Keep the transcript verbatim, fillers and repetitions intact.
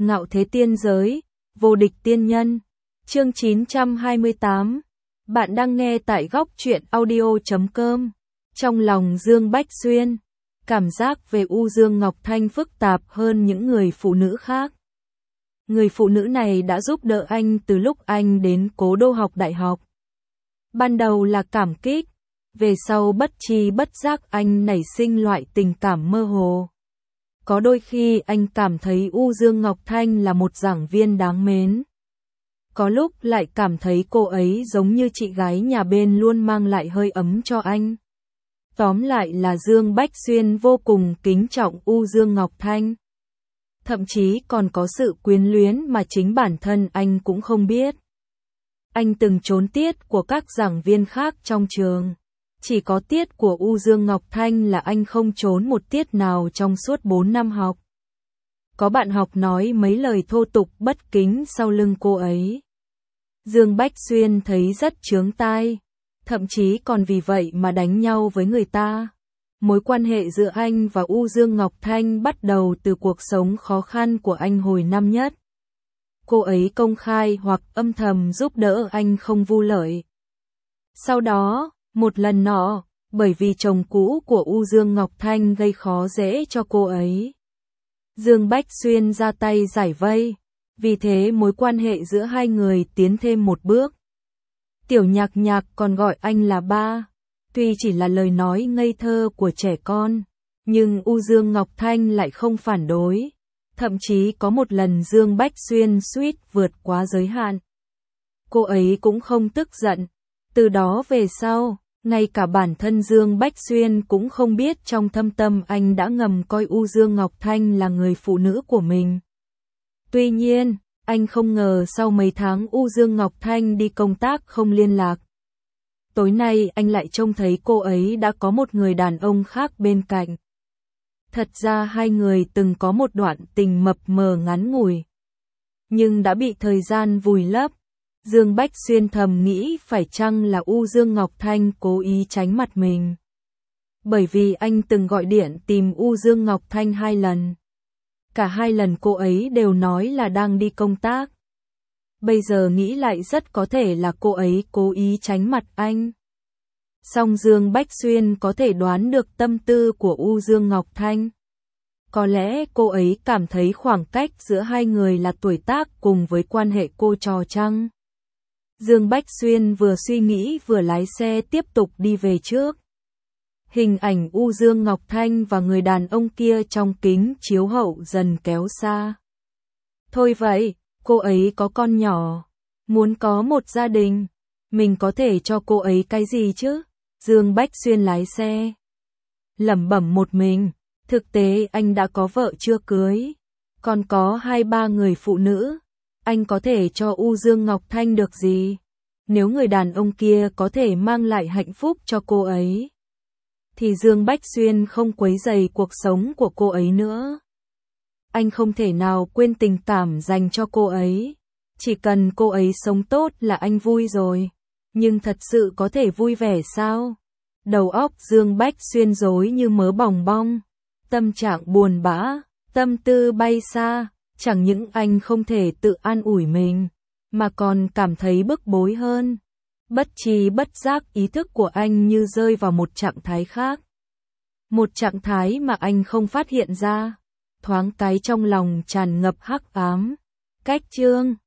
Ngạo thế tiên giới, vô địch tiên nhân. Chương chín trăm hai mươi tám. Bạn đang nghe tại góc truyện audio chấm com. Trong lòng Dương Bách Xuyên, cảm giác về U Dương Ngọc Thanh phức tạp hơn những người phụ nữ khác. Người phụ nữ này đã giúp đỡ anh từ lúc anh đến Cố Đô học đại học. Ban đầu là cảm kích, về sau bất tri bất giác anh nảy sinh loại tình cảm mơ hồ. Có đôi khi anh cảm thấy U Dương Ngọc Thanh là một giảng viên đáng mến. Có lúc lại cảm thấy cô ấy giống như chị gái nhà bên luôn mang lại hơi ấm cho anh. Tóm lại là Dương Bách Xuyên vô cùng kính trọng U Dương Ngọc Thanh. Thậm chí còn có sự quyến luyến mà chính bản thân anh cũng không biết. Anh từng trốn tiết của các giảng viên khác trong trường. Chỉ có tiết của U Dương Ngọc Thanh là anh không trốn một tiết nào trong suốt bốn năm học. Có bạn học nói mấy lời thô tục bất kính sau lưng cô ấy. Dương Bách Xuyên thấy rất chướng tai, thậm chí còn vì vậy mà đánh nhau với người ta. Mối quan hệ giữa anh và U Dương Ngọc Thanh bắt đầu từ cuộc sống khó khăn của anh hồi năm nhất. Cô ấy công khai hoặc âm thầm giúp đỡ anh không vu lợi. Sau đó, một lần nọ, bởi vì chồng cũ của U Dương Ngọc Thanh gây khó dễ cho cô ấy, Dương Bách Xuyên ra tay giải vây, vì thế mối quan hệ giữa hai người tiến thêm một bước. Tiểu Nhạc Nhạc còn gọi anh là ba, tuy chỉ là lời nói ngây thơ của trẻ con, nhưng U Dương Ngọc Thanh lại không phản đối. Thậm chí có một lần Dương Bách Xuyên suýt vượt quá giới hạn. Cô ấy cũng không tức giận. Từ đó về sau, ngay cả bản thân Dương Bách Xuyên cũng không biết trong thâm tâm anh đã ngầm coi U Dương Ngọc Thanh là người phụ nữ của mình. Tuy nhiên, anh không ngờ sau mấy tháng U Dương Ngọc Thanh đi công tác không liên lạc. Tối nay anh lại trông thấy cô ấy đã có một người đàn ông khác bên cạnh. Thật ra hai người từng có một đoạn tình mập mờ ngắn ngủi, nhưng đã bị thời gian vùi lấp. Dương Bách Xuyên thầm nghĩ phải chăng là U Dương Ngọc Thanh cố ý tránh mặt mình. Bởi vì anh từng gọi điện tìm U Dương Ngọc Thanh hai lần. Cả hai lần cô ấy đều nói là đang đi công tác. Bây giờ nghĩ lại rất có thể là cô ấy cố ý tránh mặt anh. Song Dương Bách Xuyên có thể đoán được tâm tư của U Dương Ngọc Thanh. Có lẽ cô ấy cảm thấy khoảng cách giữa hai người là tuổi tác cùng với quan hệ cô trò chăng. Dương Bách Xuyên vừa suy nghĩ vừa lái xe tiếp tục đi về trước. Hình ảnh U Dương Ngọc Thanh và người đàn ông kia trong kính chiếu hậu dần kéo xa. Thôi vậy, cô ấy có con nhỏ, muốn có một gia đình, mình có thể cho cô ấy cái gì chứ? Dương Bách Xuyên lái xe, lẩm bẩm một mình, thực tế anh đã có vợ chưa cưới, còn có hai ba người phụ nữ, anh có thể cho U Dương Ngọc Thanh được gì? Nếu người đàn ông kia có thể mang lại hạnh phúc cho cô ấy, thì Dương Bách Xuyên không quấy rầy cuộc sống của cô ấy nữa. Anh không thể nào quên tình cảm dành cho cô ấy, chỉ cần cô ấy sống tốt là anh vui rồi. Nhưng thật sự có thể vui vẻ sao? Đầu óc Dương Bách Xuyên rối như mớ bòng bong, tâm trạng buồn bã, tâm tư bay xa, chẳng những anh không thể tự an ủi mình, mà còn cảm thấy bức bối hơn. Bất tri bất giác ý thức của anh như rơi vào một trạng thái khác. Một trạng thái mà anh không phát hiện ra, thoáng cái trong lòng tràn ngập hắc ám. Cách chương